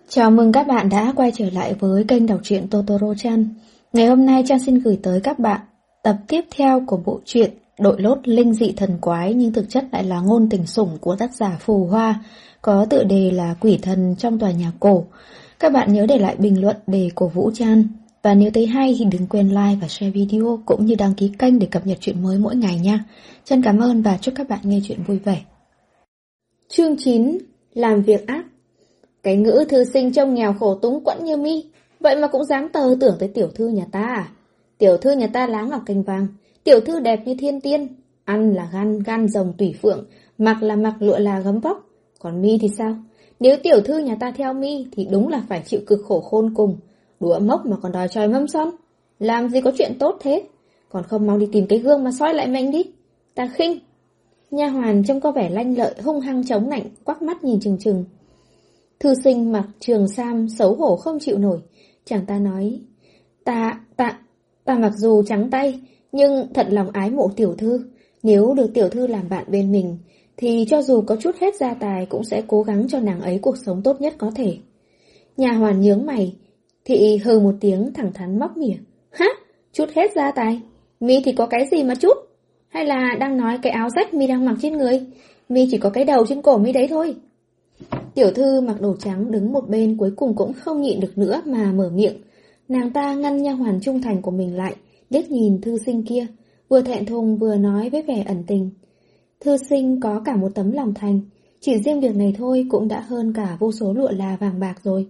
Chào mừng các bạn đã quay trở lại với kênh đọc truyện Totoro-chan. Ngày hôm nay Chan xin gửi tới các bạn tập tiếp theo của bộ truyện Đội lốt linh dị thần quái nhưng thực chất lại là ngôn tình sủng của tác giả Phù Hoa, có tựa đề là Quỷ thần trong tòa nhà cổ. Các bạn nhớ để lại bình luận để cổ vũ Chan. Và nếu thấy hay thì đừng quên like và share video cũng như đăng ký kênh để cập nhật chuyện mới mỗi ngày nha. Chan cảm ơn và chúc các bạn nghe chuyện vui vẻ. Chương 9. Làm việc ác. Cái ngữ thư sinh trông nghèo khổ túng quẫn như mi, vậy mà cũng dám tơ tưởng tới tiểu thư nhà ta à? Tiểu thư nhà ta lá ngọc cành vàng, tiểu thư đẹp như thiên tiên, ăn là gan rồng tủy phượng, mặc là mặc lụa là gấm vóc. Còn mi thì sao? Nếu tiểu thư nhà ta theo mi thì đúng là phải chịu cực khổ khôn cùng, đũa mốc mà còn đòi tròi mâm son. Làm gì có chuyện tốt thế? Còn không mau đi tìm cái gương mà soi lại mình đi. Ta khinh. Nha hoàn trông có vẻ lanh lợi, hung hăng chống nạnh, quắc mắt nhìn chừng chừng. Thư sinh mặc trường sam xấu hổ không chịu nổi. Chàng ta nói, Ta mặc dù trắng tay, nhưng thật lòng ái mộ tiểu thư. Nếu được tiểu thư làm bạn bên mình, thì cho dù có chút hết gia tài cũng sẽ cố gắng cho nàng ấy cuộc sống tốt nhất có thể. Nhà hoàn nhướng mày, thị hừ một tiếng thẳng thắn móc mỉa. Hả? Chút hết gia tài? Mi thì có cái gì mà chút? Hay là đang nói cái áo rách mi đang mặc trên người? Mi chỉ có cái đầu trên cổ mi đấy thôi. Tiểu thư mặc đồ trắng đứng một bên cuối cùng cũng không nhịn được nữa mà mở miệng. Nàng ta ngăn nha hoàn trung thành của mình lại, liếc nhìn thư sinh kia, vừa thẹn thùng vừa nói với vẻ ẩn tình. Thư sinh có cả một tấm lòng thành, chỉ riêng việc này thôi cũng đã hơn cả vô số lụa là vàng bạc rồi.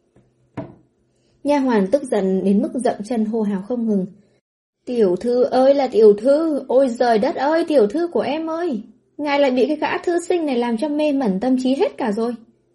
Nha hoàn tức giận đến mức dậm chân hô hào không ngừng. Tiểu thư ơi là tiểu thư, ôi giời đất ơi tiểu thư của em ơi, ngài lại bị cái gã thư sinh này làm cho mê mẩn tâm trí hết cả rồi.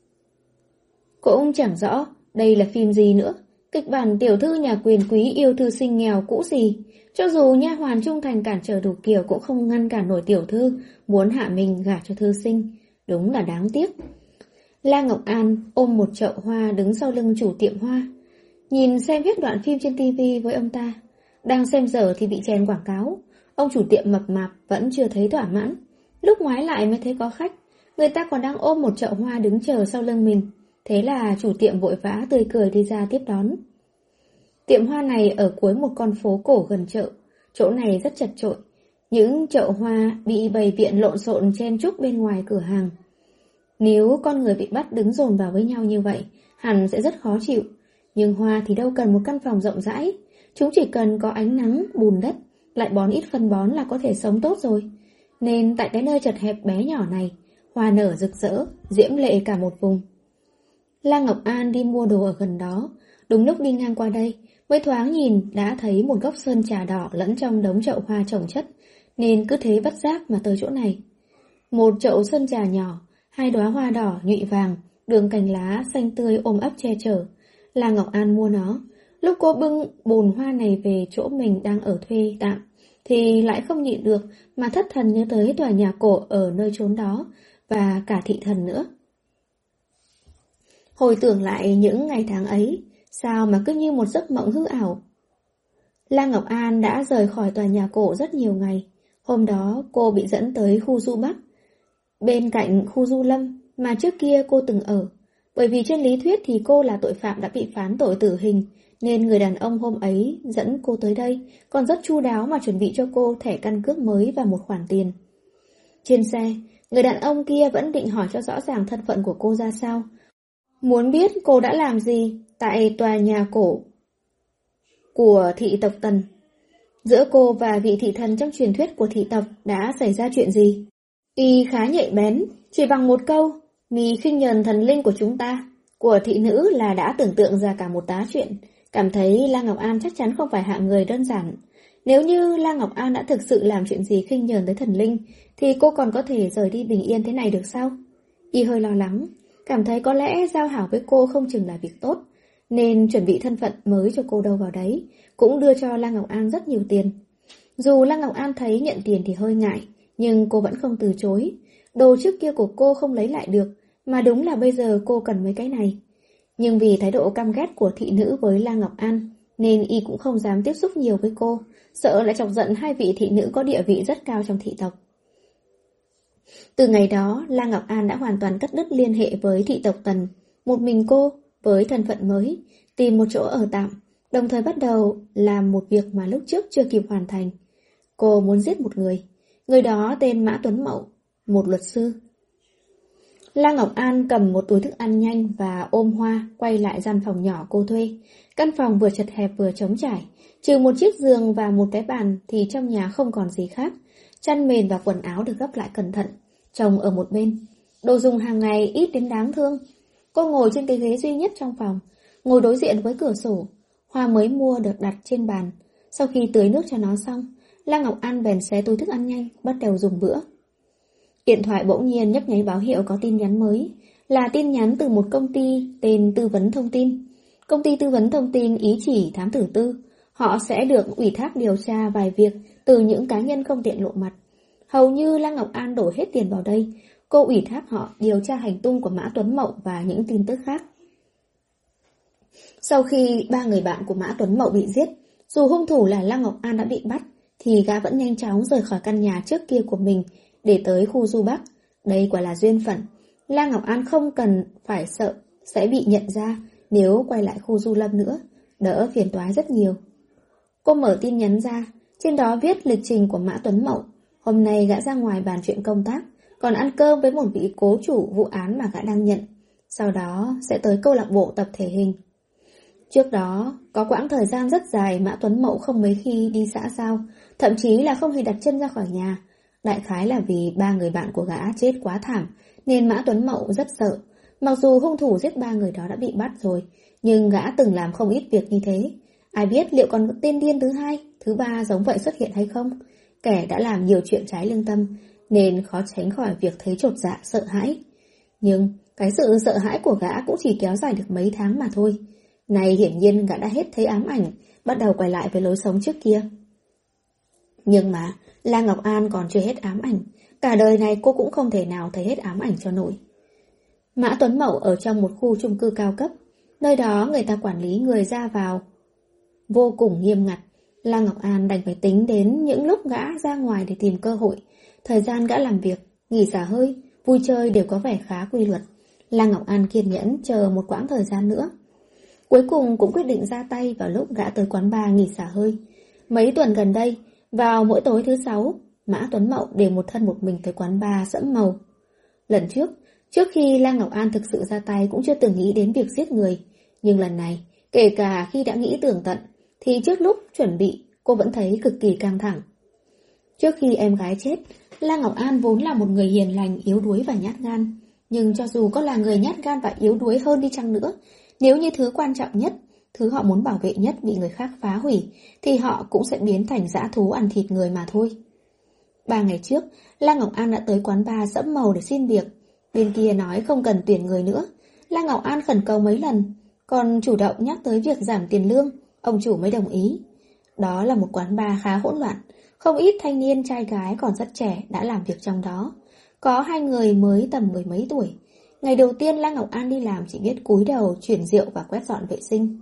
Cũng chẳng rõ đây là phim gì nữa, kịch bản tiểu thư nhà quyền quý yêu thư sinh nghèo cũ gì. Cho dù nha hoàn trung thành cản trở đủ kiểu cũng không ngăn cản nổi tiểu thư muốn hạ mình gả cho thư sinh. Đúng là đáng tiếc. La Ngọc An ôm một chậu hoa đứng sau lưng chủ tiệm hoa, nhìn xem hết đoạn phim trên tivi với ông ta. Đang xem dở thì bị chèn quảng cáo. Ông chủ tiệm mập mạp vẫn chưa thấy thỏa mãn. Lúc ngoái lại mới thấy có khách, người ta còn đang ôm một chậu hoa đứng chờ sau lưng mình. Thế là chủ tiệm vội vã tươi cười đi ra tiếp đón. Tiệm hoa này ở cuối một con phố cổ gần chợ. Chỗ này rất chật chội. Những chậu hoa bị bày biện lộn xộn chen chúc bên ngoài cửa hàng. Nếu con người bị bắt đứng dồn vào với nhau như vậy, hẳn sẽ rất khó chịu. Nhưng hoa thì đâu cần một căn phòng rộng rãi. Chúng chỉ cần có ánh nắng, bùn đất, lại bón ít phân bón là có thể sống tốt rồi. Nên tại cái nơi chật hẹp bé nhỏ này, hoa nở rực rỡ, diễm lệ cả một vùng. La Ngọc An đi mua đồ ở gần đó, đúng lúc đi ngang qua đây, mới thoáng nhìn đã thấy một gốc sơn trà đỏ lẫn trong đống chậu hoa chồng chất, nên cứ thế bất giác mà tới chỗ này. Một chậu sơn trà nhỏ, hai đóa hoa đỏ nhụy vàng, đường cành lá xanh tươi ôm ấp che chở. La Ngọc An mua nó. Lúc cô bưng bồn hoa này về chỗ mình đang ở thuê tạm, thì lại không nhịn được mà thất thần nhớ tới tòa nhà cổ ở nơi chốn đó và cả thị thần nữa. Hồi tưởng lại những ngày tháng ấy, sao mà cứ như một giấc mộng hư ảo. La Ngọc An đã rời khỏi tòa nhà cổ rất nhiều ngày. Hôm đó cô bị dẫn tới khu Du Bắc, bên cạnh khu Du Lâm mà trước kia cô từng ở. Bởi vì trên lý thuyết thì cô là tội phạm đã bị phán tội tử hình, nên người đàn ông hôm ấy dẫn cô tới đây, còn rất chu đáo mà chuẩn bị cho cô thẻ căn cước mới và một khoản tiền. Trên xe, người đàn ông kia vẫn định hỏi cho rõ ràng thân phận của cô ra sao. Muốn biết cô đã làm gì tại tòa nhà cổ của thị tộc Tần. Giữa cô và vị thị thần trong truyền thuyết của thị tộc đã xảy ra chuyện gì? Y khá nhạy bén, chỉ bằng một câu, "Mi khinh nhờn thần linh của chúng ta", của thị nữ là đã tưởng tượng ra cả một tá chuyện, cảm thấy La Ngọc An chắc chắn không phải hạng người đơn giản. Nếu như La Ngọc An đã thực sự làm chuyện gì khinh nhờn tới thần linh, thì cô còn có thể rời đi bình yên thế này được sao? Y hơi lo lắng, cảm thấy có lẽ giao hảo với cô không chừng là việc tốt, nên chuẩn bị thân phận mới cho cô đâu vào đấy, cũng đưa cho La Ngọc An rất nhiều tiền. Dù La Ngọc An thấy nhận tiền thì hơi ngại, nhưng cô vẫn không từ chối. Đồ trước kia của cô không lấy lại được, mà đúng là bây giờ cô cần mấy cái này. Nhưng vì thái độ căm ghét của thị nữ với La Ngọc An, nên y cũng không dám tiếp xúc nhiều với cô, sợ lại chọc giận hai vị thị nữ có địa vị rất cao trong thị tộc. Từ ngày đó, La Ngọc An đã hoàn toàn cắt đứt liên hệ với thị tộc Tần. Một mình cô với thân phận mới, tìm một chỗ ở tạm, đồng thời bắt đầu làm một việc mà lúc trước chưa kịp hoàn thành. Cô muốn giết một người đó tên Mã Tuấn Mậu, một luật sư. La Ngọc An cầm một túi thức ăn nhanh và ôm Hoa quay lại gian phòng nhỏ cô thuê. Căn phòng vừa chật hẹp vừa trống trải, trừ một chiếc giường và một cái bàn thì trong nhà không còn gì khác. Chăn mền và quần áo được gấp lại cẩn thận, chồng ở một bên. Đồ dùng hàng ngày ít đến đáng thương. Cô ngồi trên cái ghế duy nhất trong phòng, ngồi đối diện với cửa sổ. Hoa mới mua được đặt trên bàn. Sau khi tưới nước cho nó xong, La Ngọc An bèn xé túi thức ăn nhanh, bắt đầu dùng bữa. Điện thoại bỗng nhiên nhấp nháy báo hiệu có tin nhắn mới, là tin nhắn từ một công ty tên Tư vấn Thông tin. Công ty Tư vấn Thông tin ý chỉ thám tử tư. Họ sẽ được ủy thác điều tra vài việc từ những cá nhân không tiện lộ mặt. Hầu như La Ngọc An đổ hết tiền vào đây. Cô ủy thác họ điều tra hành tung của Mã Tuấn Mậu và những tin tức khác. Sau khi 3 người bạn của Mã Tuấn Mậu bị giết, dù hung thủ là La Ngọc An đã bị bắt, thì gã vẫn nhanh chóng rời khỏi căn nhà trước kia của mình để tới khu Du Bắc. Đây quả là duyên phận. La Ngọc An không cần phải sợ sẽ bị nhận ra nếu quay lại khu Du Lâm nữa, đỡ phiền toái rất nhiều. Cô mở tin nhắn ra, trên đó viết lịch trình của Mã Tuấn Mậu. Hôm nay gã ra ngoài bàn chuyện công tác, còn ăn cơm với một vị cố chủ vụ án mà gã đang nhận. Sau đó sẽ tới câu lạc bộ tập thể hình. Trước đó, có quãng thời gian rất dài Mã Tuấn Mậu không mấy khi đi xã giao, thậm chí là không hề đặt chân ra khỏi nhà. Đại khái là vì 3 người bạn của gã chết quá thảm, nên Mã Tuấn Mậu rất sợ. Mặc dù hung thủ giết 3 người đó đã bị bắt rồi, nhưng gã từng làm không ít việc như thế. Ai biết liệu còn tên điên thứ 2, thứ 3 giống vậy xuất hiện hay không? Kẻ đã làm nhiều chuyện trái lương tâm, nên khó tránh khỏi việc thấy chột dạ sợ hãi. Nhưng cái sự sợ hãi của gã cũng chỉ kéo dài được mấy tháng mà thôi. Này hiển nhiên gã đã hết thấy ám ảnh, bắt đầu quay lại với lối sống trước kia. Nhưng mà La Ngọc An còn chưa hết ám ảnh. Cả đời này cô cũng không thể nào thấy hết ám ảnh cho nổi. Mã Tuấn Mậu ở trong một khu chung cư cao cấp. Nơi đó người ta quản lý người ra vào vô cùng nghiêm ngặt. La Ngọc An đành phải tính đến những lúc gã ra ngoài để tìm cơ hội. Thời gian gã làm việc, nghỉ xả hơi, vui chơi đều có vẻ khá quy luật. La Ngọc An kiên nhẫn chờ một quãng thời gian nữa. Cuối cùng cũng quyết định ra tay vào lúc gã tới quán bar nghỉ xả hơi. Mấy tuần gần đây, vào mỗi tối thứ 6, Mã Tuấn Mậu đều một thân một mình tới quán bar sẫm màu. Lần trước khi La Ngọc An thực sự ra tay cũng chưa từng nghĩ đến việc giết người. Nhưng lần này, kể cả khi đã nghĩ tường tận, thì trước lúc chuẩn bị, cô vẫn thấy cực kỳ căng thẳng. Trước khi em gái chết, La Ngọc An vốn là một người hiền lành, yếu đuối và nhát gan. Nhưng cho dù có là người nhát gan và yếu đuối hơn đi chăng nữa, nếu như thứ quan trọng nhất, thứ họ muốn bảo vệ nhất bị người khác phá hủy, thì họ cũng sẽ biến thành dã thú ăn thịt người mà thôi. 3 ngày trước, La Ngọc An đã tới quán bar sẫm màu để xin việc. Bên kia nói không cần tuyển người nữa. La Ngọc An khẩn cầu mấy lần, còn chủ động nhắc tới việc giảm tiền lương, ông chủ mới đồng ý. Đó là một quán bar khá hỗn loạn, không ít thanh niên trai gái còn rất trẻ đã làm việc trong đó. Có 2 người mới tầm 10 mấy tuổi. Ngày đầu tiên La Ngọc An đi làm chỉ biết cúi đầu chuyển rượu và quét dọn vệ sinh.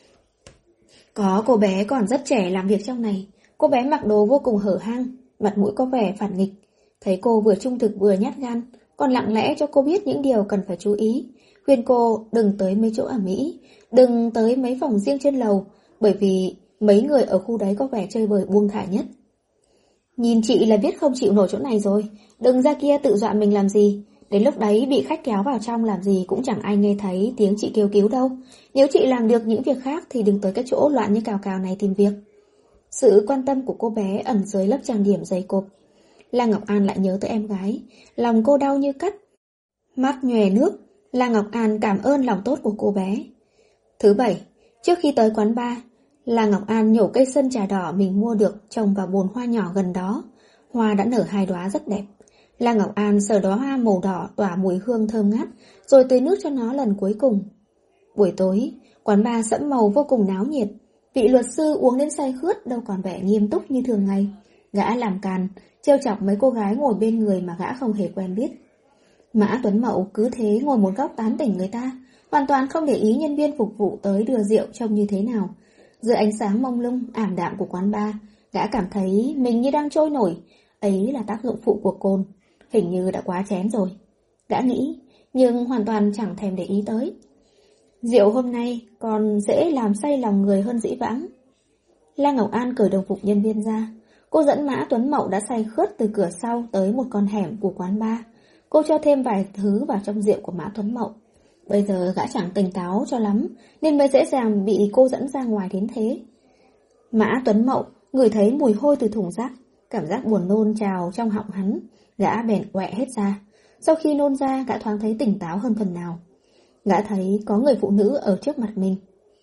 Có cô bé còn rất trẻ làm việc trong này. Cô bé mặc đồ vô cùng hở hang, mặt mũi có vẻ phản nghịch. Thấy cô vừa trung thực vừa nhát gan, còn lặng lẽ cho cô biết những điều cần phải chú ý. Khuyên cô đừng tới mấy chỗ ẩm ĩ, đừng tới mấy phòng riêng trên lầu, bởi vì mấy người ở khu đấy có vẻ chơi bời buông thả nhất. Nhìn chị là biết không chịu nổi chỗ này rồi, đừng ra kia tự dọa mình làm gì. Đến lúc đấy bị khách kéo vào trong làm gì cũng chẳng ai nghe thấy tiếng chị kêu cứu đâu. Nếu chị làm được những việc khác thì đừng tới cái chỗ loạn như cào cào này tìm việc. Sự quan tâm của cô bé ẩn dưới lớp trang điểm dày cộp. La Ngọc An lại nhớ tới em gái, lòng cô đau như cắt. Mắt nhòe nước, La Ngọc An cảm ơn lòng tốt của cô bé. Thứ 7, trước khi tới quán bar, La Ngọc An nhổ cây sân trà đỏ mình mua được trồng vào bồn hoa nhỏ gần đó. Hoa đã nở 2 đóa rất đẹp. La Ngọc An sờ đóa hoa màu đỏ tỏa mùi hương thơm ngát, rồi tưới nước cho nó lần cuối cùng. Buổi tối, quán bar sẫm màu vô cùng náo nhiệt. Vị luật sư uống đến say khướt đâu còn vẻ nghiêm túc như thường ngày. Gã làm càn, trêu chọc mấy cô gái ngồi bên người mà gã không hề quen biết. Mã Tuấn Mậu cứ thế ngồi một góc tán tỉnh người ta, hoàn toàn không để ý nhân viên phục vụ tới đưa rượu trông như thế nào. Dưới ánh sáng mông lung, ảm đạm của quán bar, gã cảm thấy mình như đang trôi nổi. Ấy là tác dụng phụ của cồn, hình như đã quá chén rồi. Gã nghĩ, nhưng hoàn toàn chẳng thèm để ý tới. Rượu hôm nay còn dễ làm say lòng người hơn dĩ vãng. La Ngọc An cởi đồng phục nhân viên ra. Cô dẫn Mã Tuấn Mậu đã say khướt từ cửa sau tới một con hẻm của quán bar. Cô cho thêm vài thứ vào trong rượu của Mã Tuấn Mậu. Bây giờ gã chẳng tỉnh táo cho lắm, nên mới dễ dàng bị cô dẫn ra ngoài đến thế. Mã Tuấn Mậu ngửi thấy mùi hôi từ thùng rác, cảm giác buồn nôn trào trong họng hắn, gã bèn quẹ hết ra. Sau khi nôn ra, gã thoáng thấy tỉnh táo hơn phần nào. Gã thấy có người phụ nữ ở trước mặt mình.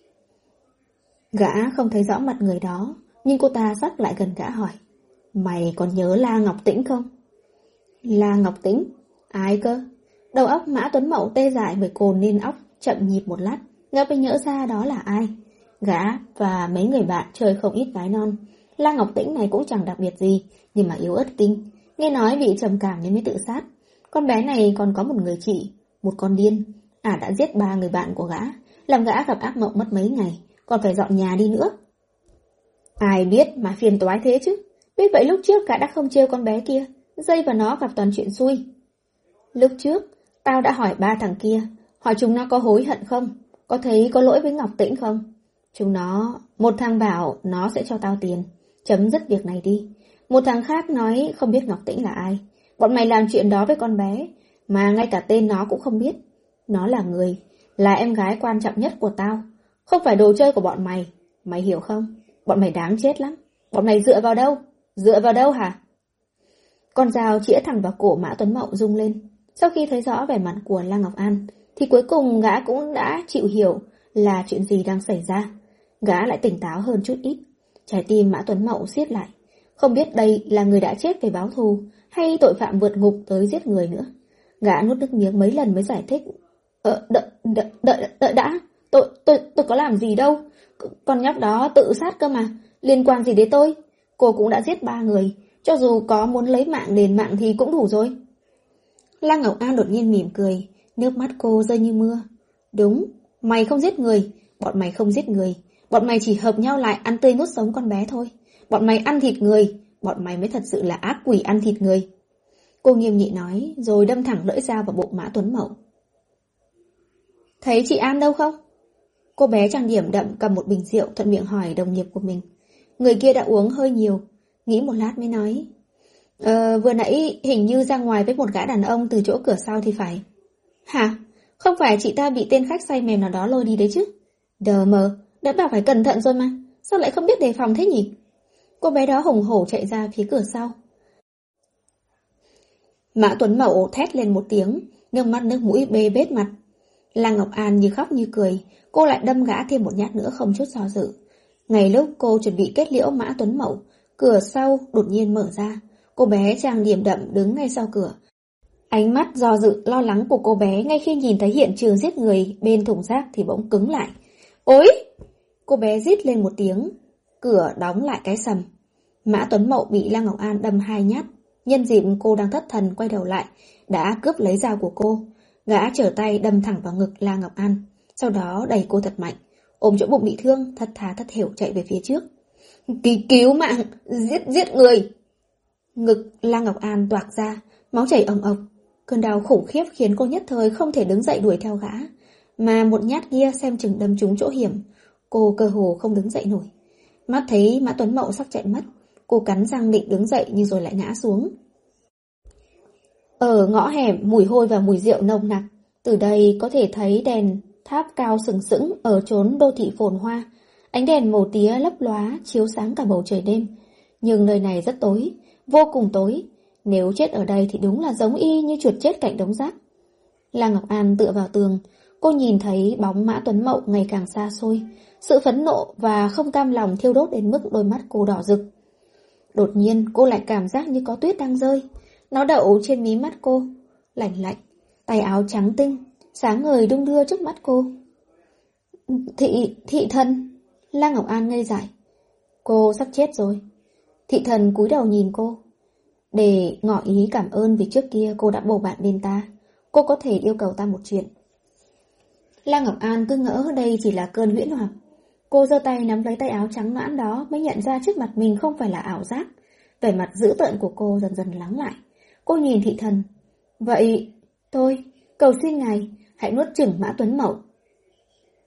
Gã không thấy rõ mặt người đó, nhưng cô ta dắt lại gần gã hỏi: Mày còn nhớ La Ngọc Tĩnh không? La Ngọc Tĩnh? Ai cơ? Đầu óc Mã Tuấn Mậu tê dại bởi cồn nên óc chậm nhịp một lát, gã mới nhớ ra đó là ai. Gã và mấy người bạn chơi không ít gái non. La Ngọc Tĩnh này cũng chẳng đặc biệt gì, nhưng mà yếu ớt kinh. Nghe nói bị trầm cảm nên mới tự sát. Con bé này còn có một người chị, một con điên. Đã giết 3 người bạn của gã, làm gã gặp ác mộng mất mấy ngày, còn phải dọn nhà đi nữa. Ai biết mà phiền toái thế chứ. Biết vậy lúc trước gã đã không trêu con bé kia, dây vào nó gặp toàn chuyện xui. Lúc trước, tao đã hỏi 3 thằng kia, hỏi chúng nó có hối hận không, có thấy có lỗi với Ngọc Tĩnh không. Một thằng bảo nó sẽ cho tao tiền, chấm dứt việc này đi. Một thằng khác nói không biết Ngọc Tĩnh là ai. Bọn mày làm chuyện đó với con bé, mà ngay cả tên nó cũng không biết. Nó là người, là em gái quan trọng nhất của tao, không phải đồ chơi của bọn mày. Mày hiểu không? Bọn mày đáng chết lắm. Bọn mày dựa vào đâu? Dựa vào đâu hả? Con dao chĩa thẳng vào cổ Mã Tuấn Mậu rung lên. Sau khi thấy rõ vẻ mặt của La Ngọc An, thì cuối cùng gã cũng đã chịu hiểu là chuyện gì đang xảy ra. Gã lại tỉnh táo hơn chút ít. Trái tim Mã Tuấn Mậu siết lại. Không biết đây là người đã chết về báo thù, hay tội phạm vượt ngục tới giết người nữa. Gã nuốt nước miếng mấy lần mới giải thích. Đợi đã. Tôi có làm gì đâu. Con nhóc đó tự sát cơ mà. Liên quan gì đến tôi? Cô cũng đã giết 3 người. Cho dù có muốn lấy mạng đền mạng thì cũng đủ rồi. La Ngọc An đột nhiên mỉm cười. Nước mắt cô rơi như mưa. Đúng, mày không giết người. Bọn mày không giết người. Bọn mày chỉ hợp nhau lại ăn tươi nuốt sống con bé thôi. Bọn mày ăn thịt người. Bọn mày mới thật sự là ác quỷ ăn thịt người. Cô nghiêm nghị nói, rồi đâm thẳng lưỡi dao vào bụng Mã Tuấn Mậu. Thấy chị An đâu không? Cô bé trang điểm đậm cầm một bình rượu, thuận miệng hỏi đồng nghiệp của mình. Người kia đã uống hơi nhiều, nghĩ một lát mới nói. Vừa nãy hình như ra ngoài với một gã đàn ông từ chỗ cửa sau thì phải. Hả? Không phải chị ta bị tên khách say mềm nào đó lôi đi đấy chứ? Đờ mờ, đã bảo phải cẩn thận rồi mà. Sao lại không biết đề phòng thế nhỉ? Cô bé đó hùng hổ chạy ra phía cửa sau. Mã Tuấn Mậu thét lên một tiếng, nước mắt nước mũi bê bết mặt. La Ngọc An như khóc như cười, cô lại đâm gã thêm một nhát nữa không chút do dự. Ngay lúc cô chuẩn bị kết liễu Mã Tuấn Mậu, cửa sau đột nhiên mở ra. Cô bé trang điểm đậm đứng ngay sau cửa. Ánh mắt do dự lo lắng của cô bé ngay khi nhìn thấy hiện trường giết người bên thùng rác thì bỗng cứng lại. Ôi! Cô bé rít lên một tiếng, cửa đóng lại cái sầm. Mã Tuấn Mậu bị La Ngọc An đâm 2 nhát. Nhân dịp cô đang thất thần quay đầu lại, đã cướp lấy dao của cô. Gã trở tay đâm thẳng vào ngực La Ngọc An, sau đó đẩy cô thật mạnh, ôm chỗ bụng bị thương, thất tha thất thểu chạy về phía trước. Cứu mạng, giết người! Ngực La Ngọc An toạc ra, máu chảy ồng ộc. Cơn đau khủng khiếp khiến cô nhất thời không thể đứng dậy đuổi theo gã, mà một nhát kia xem chừng đâm trúng chỗ hiểm, cô cơ hồ không đứng dậy nổi. Mắt thấy Mã Tuấn Mậu sắp chạy mất, cô cắn răng định đứng dậy nhưng rồi lại ngã xuống. Ở ngõ hẻm mùi hôi và mùi rượu nồng nặc, từ đây có thể thấy đèn tháp cao sừng sững ở chốn đô thị phồn hoa. Ánh đèn màu tía lấp lóa chiếu sáng cả bầu trời đêm. Nhưng nơi này rất tối, vô cùng tối. Nếu chết ở đây thì đúng là giống y như chuột chết cạnh đống rác. La Ngọc An tựa vào tường, cô nhìn thấy bóng Mã Tuấn Mậu ngày càng xa xôi. Sự phẫn nộ và không cam lòng thiêu đốt đến mức đôi mắt cô đỏ rực. Đột nhiên cô lại cảm giác như có tuyết đang rơi. Nó đậu trên mí mắt cô, lạnh lạnh, tay áo trắng tinh, sáng ngời đung đưa trước mắt cô. Thị thần. La Ngọc An ngây dại. Cô sắp chết rồi. Thị thần cúi đầu nhìn cô, để ngỏ ý cảm ơn vì trước kia cô đã bầu bạn bên ta. Cô có thể yêu cầu ta một chuyện. La Ngọc An cứ ngỡ đây chỉ là cơn huyễn hoặc. Cô giơ tay nắm lấy tay áo trắng nõn đó mới nhận ra trước mặt mình không phải là ảo giác. Vẻ mặt dữ tợn của cô dần dần lắng lại. Cô nhìn thị thần. Vậy, tôi cầu xin ngài hãy nuốt chửng Mã Tuấn Mậu.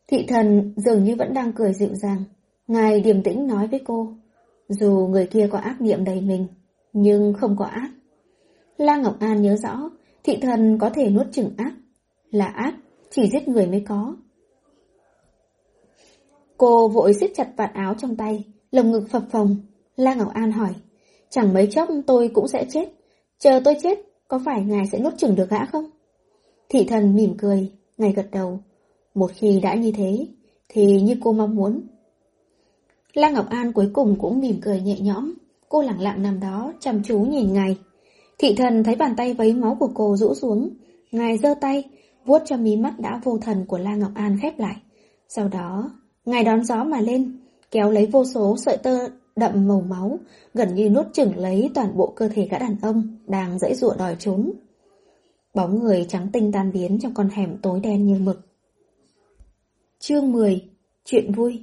Thị thần dường như vẫn đang cười dịu dàng. Ngài điềm tĩnh nói với cô, dù người kia có ác niệm đầy mình, nhưng không có ác. La Ngọc An nhớ rõ, thị thần có thể nuốt chửng ác. Là ác, chỉ giết người mới có. Cô vội siết chặt vạt áo trong tay, lồng ngực phập phồng. La Ngọc An hỏi, chẳng mấy chốc tôi cũng sẽ chết. Chờ tôi chết, có phải ngài sẽ nuốt chửng được gã không? Thị thần mỉm cười, ngài gật đầu. Một khi đã như thế, thì như cô mong muốn. La Ngọc An cuối cùng cũng mỉm cười nhẹ nhõm. Cô lẳng lặng nằm đó, chăm chú nhìn ngài. Thị thần thấy bàn tay vấy máu của cô rũ xuống. Ngài giơ tay, vuốt cho mí mắt đã vô thần của La Ngọc An khép lại. Sau đó, ngài đón gió mà lên, kéo lấy vô số sợi tơ đậm màu máu, gần như nuốt chửng lấy toàn bộ cơ thể gã đàn ông đang giãy giụa đòi trốn. Bóng người trắng tinh tan biến trong con hẻm tối đen như mực. Chương 10. Chuyện vui.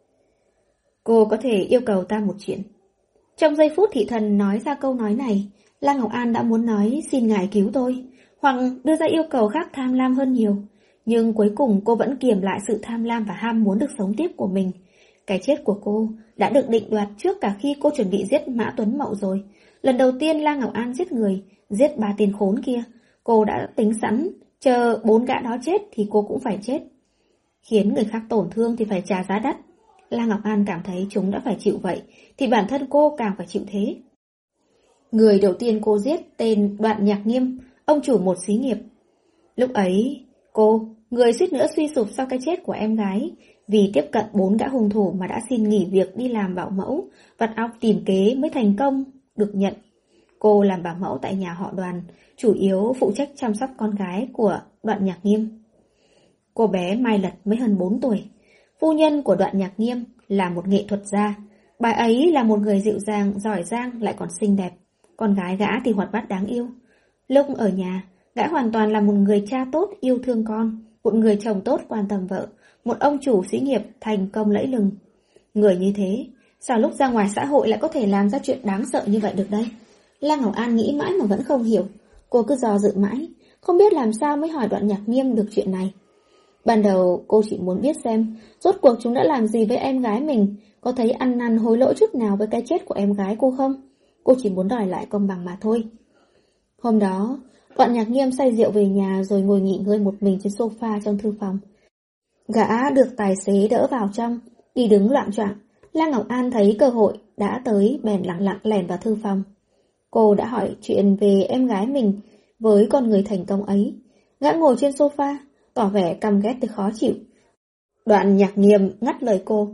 Cô có thể yêu cầu ta một chuyện. Trong giây phút thị thần nói ra câu nói này, La Ngọc An đã muốn nói xin ngài cứu tôi, hoặc đưa ra yêu cầu khác tham lam hơn nhiều. Nhưng cuối cùng cô vẫn kiềm lại sự tham lam và ham muốn được sống tiếp của mình. Cái chết của cô đã được định đoạt trước cả khi cô chuẩn bị giết Mã Tuấn Mậu rồi. Lần đầu tiên La Ngọc An giết người, giết 3 tên khốn kia, cô đã tính sẵn, chờ 4 gã đó chết thì cô cũng phải chết. Khiến người khác tổn thương thì phải trả giá đắt. La Ngọc An cảm thấy chúng đã phải chịu vậy, thì bản thân cô càng phải chịu thế. Người đầu tiên cô giết tên Đoạn Nhạc Nghiêm, ông chủ một xí nghiệp. Lúc ấy, cô, người suýt nữa suy sụp sau cái chết của em gái, vì tiếp cận 4 gã hung thủ mà đã xin nghỉ việc đi làm bảo mẫu, vặt óc tìm kế mới thành công, được nhận. Cô làm bảo mẫu tại nhà họ Đoàn, chủ yếu phụ trách chăm sóc con gái của Đoạn Nhạc Nghiêm. Cô bé Mai Lật mới hơn 4 tuổi. Phu nhân của Đoạn Nhạc Nghiêm là một nghệ thuật gia. Bà ấy là một người dịu dàng, giỏi giang lại còn xinh đẹp. Con gái gã thì hoạt bát đáng yêu. Lúc ở nhà, gã hoàn toàn là một người cha tốt yêu thương con, một người chồng tốt quan tâm vợ, một ông chủ xí nghiệp thành công lẫy lừng. Người như thế, sao lúc ra ngoài xã hội lại có thể làm ra chuyện đáng sợ như vậy được đây? La Ngọc An nghĩ mãi mà vẫn không hiểu. Cô cứ do dự mãi, không biết làm sao mới hỏi Đoạn Nhạc Nghiêm được chuyện này. Ban đầu cô chỉ muốn biết xem rốt cuộc chúng đã làm gì với em gái mình, có thấy ăn năn hối lỗi chút nào với cái chết của em gái cô không? Cô chỉ muốn đòi lại công bằng mà thôi. Hôm đó, Đoạn Nhạc Nghiêm say rượu về nhà rồi ngồi nghỉ ngơi một mình trên sofa trong thư phòng. Gã được tài xế đỡ vào trong, đi đứng loạng choạng. La Ngọc An thấy cơ hội đã tới bèn lặng lặng lẻn vào thư phòng. Cô đã hỏi chuyện về em gái mình với con người thành công ấy. Gã ngồi trên sofa, tỏ vẻ căm ghét tới khó chịu. Đoạn Nhạc Nghiêm ngắt lời cô.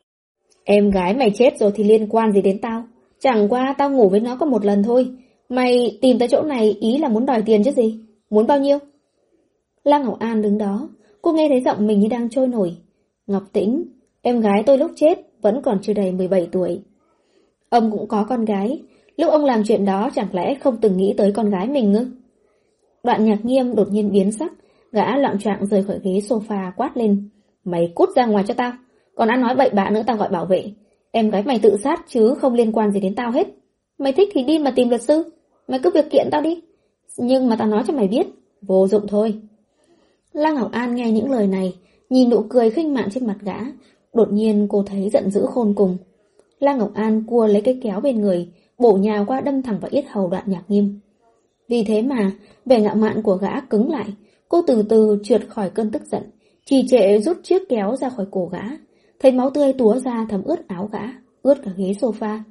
Em gái mày chết rồi thì liên quan gì đến tao? Chẳng qua tao ngủ với nó có một lần thôi. Mày tìm tới chỗ này ý là muốn đòi tiền chứ gì? Muốn bao nhiêu? La Ngọc An đứng đó, cô nghe thấy giọng mình như đang trôi nổi. Ngọc Tĩnh, em gái tôi lúc chết vẫn còn chưa đầy 17 tuổi. Ông cũng có con gái, lúc ông làm chuyện đó chẳng lẽ không từng nghĩ tới con gái mình ư? Đoạn Nhạc Nghiêm đột nhiên biến sắc, gã loạng choạng rời khỏi ghế sofa quát lên. Mày cút ra ngoài cho tao, còn ăn nói bậy bạ nữa tao gọi bảo vệ. Em gái mày tự sát chứ không liên quan gì đến tao hết. Mày thích thì đi mà tìm luật sư, mày cứ việc kiện tao đi. Nhưng mà tao nói cho mày biết, vô dụng thôi. La Ngọc An nghe những lời này, nhìn nụ cười khinh mạn trên mặt gã, đột nhiên cô thấy giận dữ khôn cùng. La Ngọc An cua lấy cái kéo bên người, bổ nhào qua đâm thẳng vào yết hầu Đoạn Nhạc Nghiêm. Vì thế mà, vẻ ngạo mạn của gã cứng lại, cô từ từ trượt khỏi cơn tức giận, trì trệ rút chiếc kéo ra khỏi cổ gã, thấy máu tươi túa ra thấm ướt áo gã, ướt cả ghế sofa.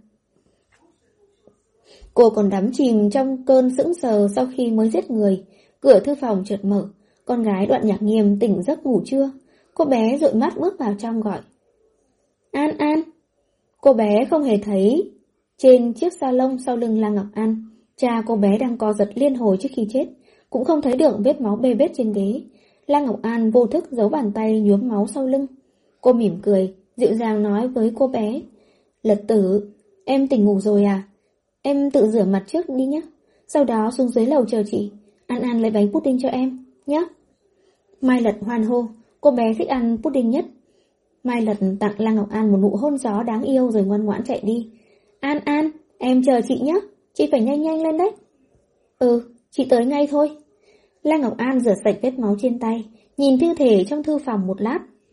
Cô còn đắm chìm trong cơn sững sờ sau khi mới giết người, cửa thư phòng chợt mở, con gái Đoạn Nhạc Nghiêm tỉnh giấc ngủ trưa, cô bé dụi mắt bước vào trong gọi. An An! Cô bé không hề thấy trên chiếc salon sau lưng La Ngọc An, cha cô bé đang co giật liên hồi trước khi chết, cũng không thấy được vết máu bê bết trên ghế. La Ngọc An vô thức giấu bàn tay nhuốm máu sau lưng. Cô mỉm cười, dịu dàng nói với cô bé. Lật Tử, em tỉnh ngủ rồi à? Em tự rửa mặt trước đi nhé. Sau đó xuống dưới lầu chờ chị. An An lấy bánh pudding cho em, nhé. Mai Lật hoan hô, cô bé thích ăn pudding nhất. Mai Lật tặng La Ngọc An một nụ hôn gió đáng yêu rồi ngoan ngoãn chạy đi. An An, em chờ chị nhé, chị phải nhanh nhanh lên đấy. Ừ, chị tới ngay thôi. La Ngọc An rửa sạch vết máu trên tay, nhìn thư thể trong thư phòng một lát,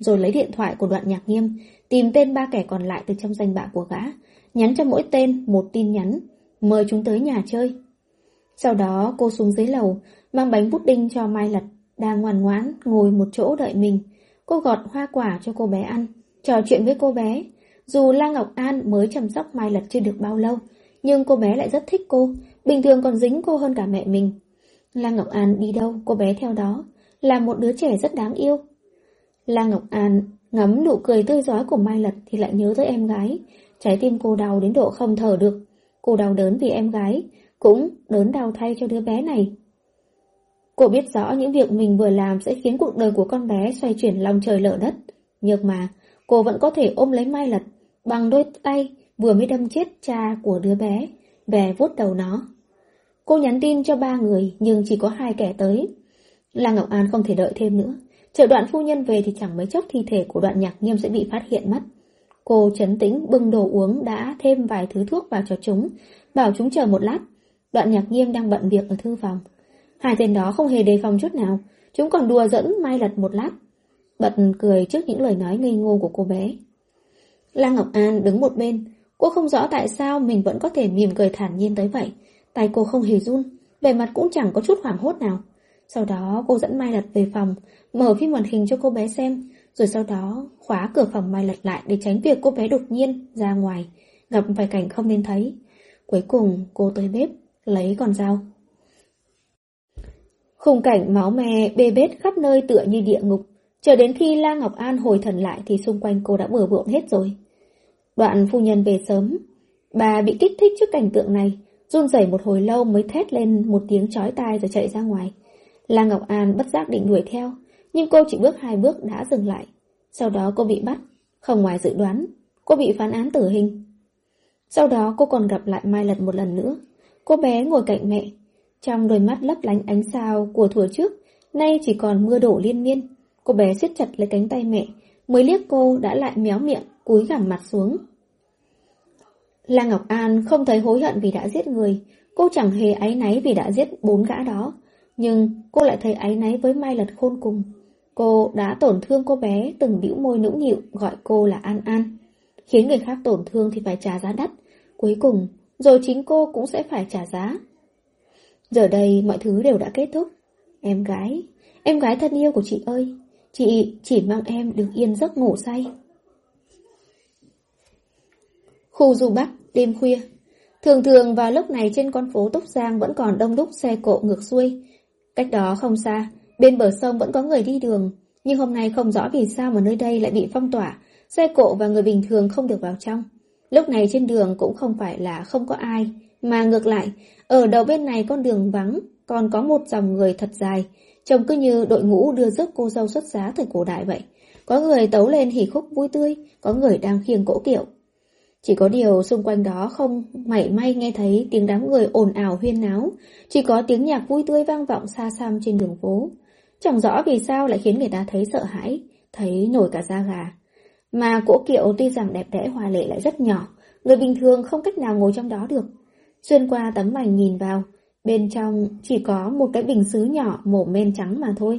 rồi lấy điện thoại của Đoạn Nhạc Nghiêm, tìm tên 3 kẻ còn lại từ trong danh bạ của gã, nhắn cho mỗi tên một tin nhắn, mời chúng tới nhà chơi. Sau đó cô xuống dưới lầu, mang bánh pudding cho Mai Lật, đang ngoan ngoãn ngồi một chỗ đợi mình. Cô gọt hoa quả cho cô bé ăn, trò chuyện với cô bé. Dù La Ngọc An mới chăm sóc Mai Lật chưa được bao lâu, nhưng cô bé lại rất thích cô, bình thường còn dính cô hơn cả mẹ mình. La Ngọc An đi đâu, cô bé theo đó, là một đứa trẻ rất đáng yêu. La Ngọc An ngắm nụ cười tươi rói của Mai Lật thì lại nhớ tới em gái. Trái tim cô đau đến độ không thở được. Cô đau đớn vì em gái, cũng đớn đau thay cho đứa bé này. Cô biết rõ những việc mình vừa làm sẽ khiến cuộc đời của con bé xoay chuyển long trời lở đất. Nhưng mà cô vẫn có thể ôm lấy Mai Lật bằng đôi tay vừa mới đâm chết cha của đứa bé, về vuốt đầu nó. Cô nhắn tin cho 3 người nhưng chỉ có 2 kẻ tới. La Ngọc An không thể đợi thêm nữa. Chờ Đoạn phu nhân về thì chẳng mấy chốc thi thể của Đoạn Nhạc Nghiêm sẽ bị phát hiện mất. Cô trấn tĩnh bưng đồ uống đã thêm vài thứ thuốc vào cho chúng, bảo chúng chờ một lát. Đoạn Nhạc Nghiêm đang bận việc ở thư phòng. 2 tên đó không hề đề phòng chút nào, chúng còn đùa giỡn Mai Lật một lát, bật cười trước những lời nói ngây ngô của cô bé. La Ngọc An đứng một bên, cô không rõ tại sao mình vẫn có thể mỉm cười thản nhiên tới vậy. Tay cô không hề run, vẻ mặt cũng chẳng có chút hoảng hốt nào. Sau đó cô dẫn Mai Lật về phòng, mở phim màn hình cho cô bé xem, rồi sau đó khóa cửa phòng Mai Lật lại để tránh việc cô bé đột nhiên ra ngoài, gặp phải cảnh không nên thấy. Cuối cùng cô tới bếp, lấy con dao. Khung cảnh máu me bê bết khắp nơi tựa như địa ngục. Chờ đến khi La Ngọc An hồi thần lại thì xung quanh cô đã bừa bộn hết rồi. Đoạn phu nhân về sớm. Bà bị kích thích trước cảnh tượng này, run rẩy một hồi lâu mới thét lên một tiếng chói tai rồi chạy ra ngoài. La Ngọc An bất giác định đuổi theo, nhưng cô chỉ bước 2 bước đã dừng lại. Sau đó cô bị bắt, không ngoài dự đoán, cô bị phán án tử hình. Sau đó cô còn gặp lại Mai Lật một lần nữa. Cô bé ngồi cạnh mẹ, trong đôi mắt lấp lánh ánh sao của thuở trước, nay chỉ còn mưa đổ liên miên. Cô bé siết chặt lấy cánh tay mẹ, mới liếc cô đã lại méo miệng, cúi gằm mặt xuống. La Ngọc An không thấy hối hận vì đã giết người, cô chẳng hề áy náy vì đã giết 4 gã đó, nhưng cô lại thấy áy náy với Mai Lật khôn cùng. Cô đã tổn thương cô bé, từng bĩu môi nũng nịu gọi cô là An An. Khiến người khác tổn thương thì phải trả giá đắt, cuối cùng rồi chính cô cũng sẽ phải trả giá. Giờ đây mọi thứ đều đã kết thúc. Em gái thân yêu của chị ơi, chị chỉ mong em được yên giấc ngủ say. Khu Du Bắc, đêm khuya. Thường thường vào lúc này trên con phố Túc Giang vẫn còn đông đúc xe cộ ngược xuôi. Cách đó không xa, bên bờ sông vẫn có người đi đường, nhưng hôm nay không rõ vì sao mà nơi đây lại bị phong tỏa, xe cộ và người bình thường không được vào trong. Lúc này trên đường cũng không phải là không có ai, mà ngược lại, ở đầu bên này con đường vắng, còn có một dòng người thật dài, trông cứ như đội ngũ đưa rước cô dâu xuất giá thời cổ đại vậy. Có người tấu lên hỉ khúc vui tươi, có người đang khiêng cỗ kiệu. Chỉ có điều xung quanh đó không mảy may nghe thấy tiếng đám người ồn ào huyên náo, chỉ có tiếng nhạc vui tươi vang vọng xa xăm trên đường phố. Chẳng rõ vì sao lại khiến người ta thấy sợ hãi, thấy nổi cả da gà. Mà cỗ kiệu tuy rằng đẹp đẽ hoa lệ lại rất nhỏ, người bình thường không cách nào ngồi trong đó được. Xuyên qua tấm mảnh nhìn vào, bên trong chỉ có một cái bình sứ nhỏ màu men trắng mà thôi.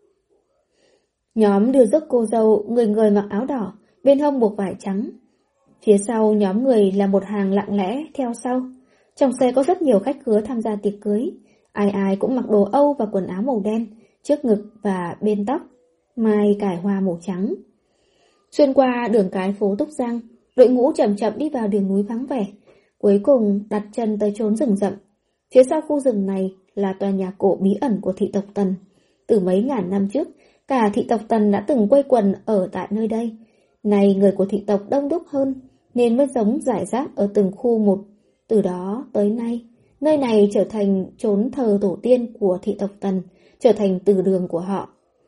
Nhóm đưa rước cô dâu, người người mặc áo đỏ, bên hông buộc vải trắng. Phía sau nhóm người là một hàng lặng lẽ theo sau. Trong xe có rất nhiều khách khứa tham gia tiệc cưới. Ai ai cũng mặc đồ Âu và quần áo màu đen, trước ngực và bên tóc mai cài hoa màu trắng. Xuyên qua đường cái phố Túc Giang, đội ngũ chậm chậm đi vào đường núi vắng vẻ, cuối cùng đặt chân tới chốn rừng rậm. Phía sau khu rừng này là tòa nhà cổ bí ẩn của thị tộc Tần. Từ mấy ngàn năm trước, cả thị tộc Tần đã từng quây quần ở tại nơi đây. Này người của thị tộc đông đúc hơn, nên mới giống rải rác ở từng khu một. Từ đó tới nay, nơi này trở thành chốn thờ tổ tiên của thị tộc Tần, trở thành từ đường của họ.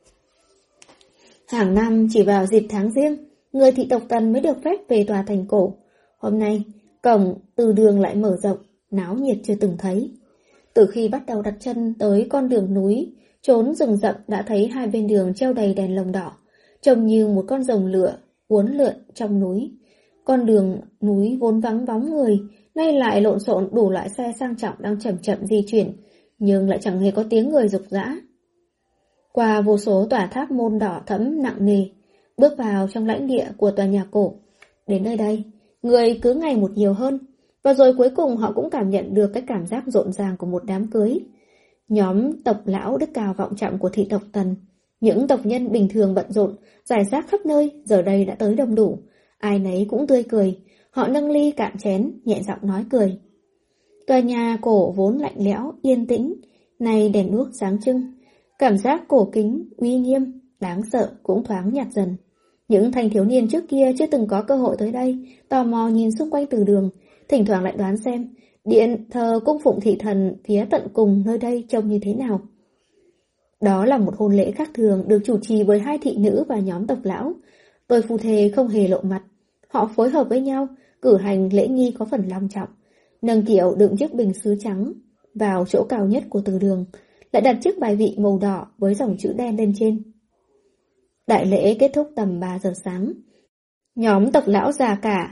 Hàng năm chỉ vào dịp tháng Giêng, người thị tộc Tần mới được phép về tòa thành cổ. Hôm nay, cổng từ đường lại mở rộng, náo nhiệt chưa từng thấy. Từ khi bắt đầu đặt chân tới con đường núi, chốn rừng rậm đã thấy hai bên đường treo đầy đèn lồng đỏ, trông như một con rồng lửa uốn lượn trong núi. Con đường núi vốn vắng bóng người, nay lại lộn xộn đủ loại xe sang trọng đang chậm chậm di chuyển, nhưng lại chẳng hề có tiếng người rục rã. Qua vô số tòa tháp môn đỏ thẫm nặng nề, bước vào trong lãnh địa của tòa nhà cổ. Đến nơi đây, người cứ ngày một nhiều hơn, và rồi cuối cùng họ cũng cảm nhận được cái cảm giác rộn ràng của một đám cưới. Nhóm tộc lão đức cao vọng trọng của thị tộc Tần, những tộc nhân bình thường bận rộn, rải rác khắp nơi, giờ đây đã tới đông đủ. Ai nấy cũng tươi cười, họ nâng ly cạn chén, nhẹ giọng nói cười. Tòa nhà cổ vốn lạnh lẽo, yên tĩnh, nay đèn đuốc sáng trưng. Cảm giác cổ kính, uy nghiêm, đáng sợ cũng thoáng nhạt dần. Những thanh thiếu niên trước kia chưa từng có cơ hội tới đây, tò mò nhìn xung quanh từ đường, thỉnh thoảng lại đoán xem điện thờ cung phụng thị thần phía tận cùng nơi đây trông như thế nào. Đó là một hôn lễ khác thường được chủ trì với 2 thị nữ và nhóm tộc lão. Đôi phu thê không hề lộ mặt, họ phối hợp với nhau, cử hành lễ nghi có phần long trọng. Nâng kiệu đựng chiếc bình sứ trắng vào chỗ cao nhất của từ đường, lại đặt chiếc bài vị màu đỏ với dòng chữ đen lên trên. Đại lễ kết thúc tầm 3 giờ sáng. Nhóm tộc lão già cả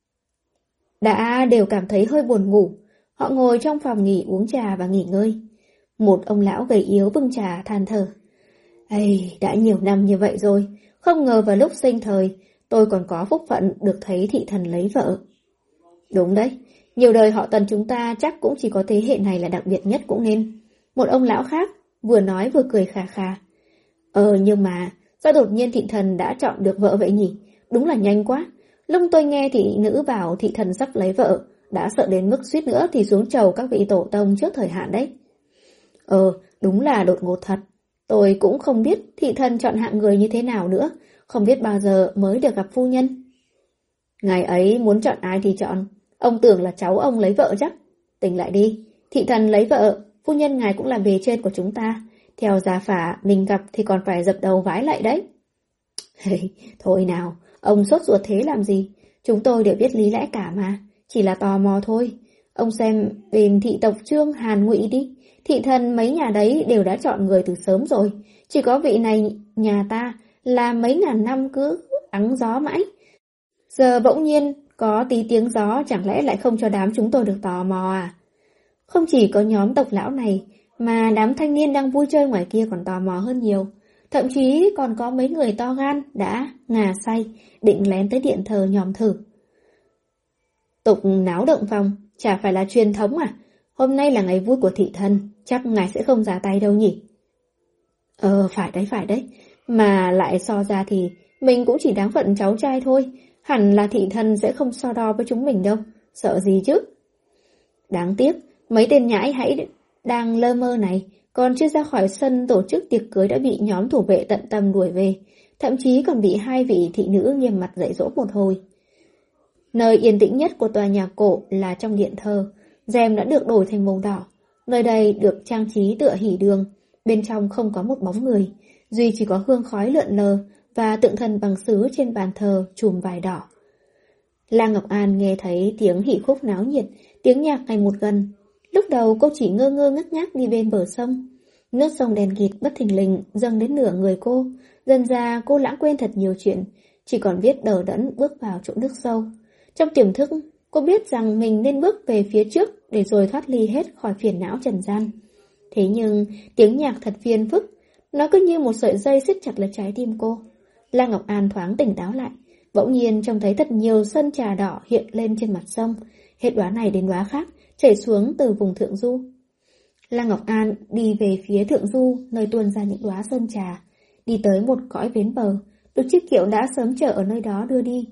đã đều cảm thấy hơi buồn ngủ. Họ ngồi trong phòng nghỉ uống trà và nghỉ ngơi. Một ông lão gầy yếu bưng trà than thở. Ây, đã nhiều năm như vậy rồi, không ngờ vào lúc sinh thời tôi còn có phúc phận được thấy thị thần lấy vợ. Đúng đấy, nhiều đời họ Tần chúng ta chắc cũng chỉ có thế hệ này là đặc biệt nhất cũng nên. Một ông lão khác vừa nói vừa cười khà khà. Nhưng mà sao đột nhiên thị thần đã chọn được vợ vậy nhỉ? Đúng là nhanh quá. Lúc tôi nghe thị nữ bảo thị thần sắp lấy vợ, đã sợ đến mức suýt nữa thì xuống chầu các vị tổ tông trước thời hạn đấy. Đúng là đột ngột thật. Tôi cũng không biết thị thần chọn hạng người như thế nào nữa, không biết bao giờ mới được gặp phu nhân. Ngày ấy muốn chọn ai thì chọn, ông tưởng là cháu ông lấy vợ chắc. Tỉnh lại đi, thị thần lấy vợ, phu nhân ngài cũng là bề trên của chúng ta. Theo gia phả, mình gặp thì còn phải dập đầu vái lại đấy. Thôi nào, ông sốt ruột thế làm gì? Chúng tôi đều biết lý lẽ cả mà, chỉ là tò mò thôi. Ông xem bên thị tộc Trương Hàn Ngụy đi, thị thần mấy nhà đấy đều đã chọn người từ sớm rồi. Chỉ có vị này nhà ta là mấy ngàn năm cứ ắng gió mãi. Giờ bỗng nhiên có tí tiếng gió, chẳng lẽ lại không cho đám chúng tôi được tò mò à? Không chỉ có nhóm tộc lão này, mà đám thanh niên đang vui chơi ngoài kia còn tò mò hơn nhiều. Thậm chí còn có mấy người to gan đã ngà say, định lén tới điện thờ nhòm thử. Tục náo động phòng, chả phải là truyền thống à? Hôm nay là ngày vui của thị thần, chắc ngài sẽ không ra tay đâu nhỉ? Phải đấy. Mà lại so ra thì mình cũng chỉ đáng phận cháu trai thôi. Hẳn là thị thần sẽ không so đo với chúng mình đâu. Sợ gì chứ? Đáng tiếc, mấy tên nhãi hãy đang lơ mơ này, còn chưa ra khỏi sân tổ chức tiệc cưới đã bị nhóm thủ vệ tận tâm đuổi về. Thậm chí còn bị 2 vị thị nữ nghiêm mặt dạy dỗ một hồi. Nơi yên tĩnh nhất của tòa nhà cổ là trong điện thờ. Rèm đã được đổi thành màu đỏ. Nơi đây được trang trí tựa hỉ đường. Bên trong không có một bóng người, duy chỉ có hương khói lượn lờ và tượng thần bằng sứ trên bàn thờ chùm vải đỏ. La Ngọc An nghe thấy tiếng hỉ khúc náo nhiệt, tiếng nhạc ngày một gần. Lúc đầu cô chỉ ngơ ngơ ngác ngác đi bên bờ sông. Nước sông đen kịt bất thình lình dâng đến nửa người cô. Dần ra cô lãng quên thật nhiều chuyện, chỉ còn biết đờ đẫn bước vào chỗ nước sâu. Trong tiềm thức, cô biết rằng mình nên bước về phía trước để rồi thoát ly hết khỏi phiền não trần gian. Thế nhưng tiếng nhạc thật phiền phức, nó cứ như một sợi dây siết chặt lấy trái tim cô. La Ngọc An thoáng tỉnh táo lại, bỗng nhiên trông thấy thật nhiều sân trà đỏ hiện lên trên mặt sông, hết đóa này đến đóa khác, chảy xuống từ vùng thượng du. La Ngọc An đi về phía thượng du, nơi tuôn ra những đóa sơn trà, đi tới một cõi bến bờ, được chiếc kiệu đã sớm chờ ở nơi đó đưa đi.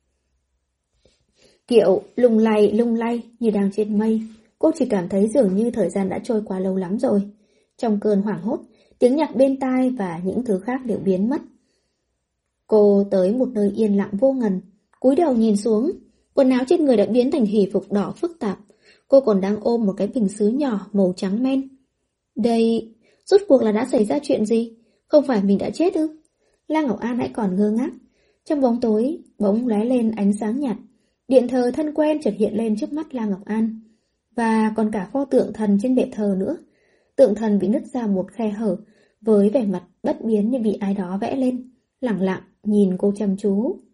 Kiệu lung lay như đang trên mây, cô chỉ cảm thấy dường như thời gian đã trôi qua lâu lắm rồi. Trong cơn hoảng hốt, tiếng nhạc bên tai và những thứ khác đều biến mất. Cô tới một nơi yên lặng vô ngần, cúi đầu nhìn xuống, quần áo trên người đã biến thành hỉ phục đỏ phức tạp. Cô còn đang ôm một cái bình sứ nhỏ màu trắng men. Đây, rốt cuộc là đã xảy ra chuyện gì? Không phải mình đã chết ư? La Ngọc An hãy còn ngơ ngác. Trong bóng tối, bỗng lóe lên ánh sáng nhạt. Điện thờ thân quen chợt hiện lên trước mắt La Ngọc An. Và còn cả pho tượng thần trên bệ thờ nữa. Tượng thần bị nứt ra một khe hở, với vẻ mặt bất biến như bị ai đó vẽ lên, lẳng lặng nhìn cô chăm chú.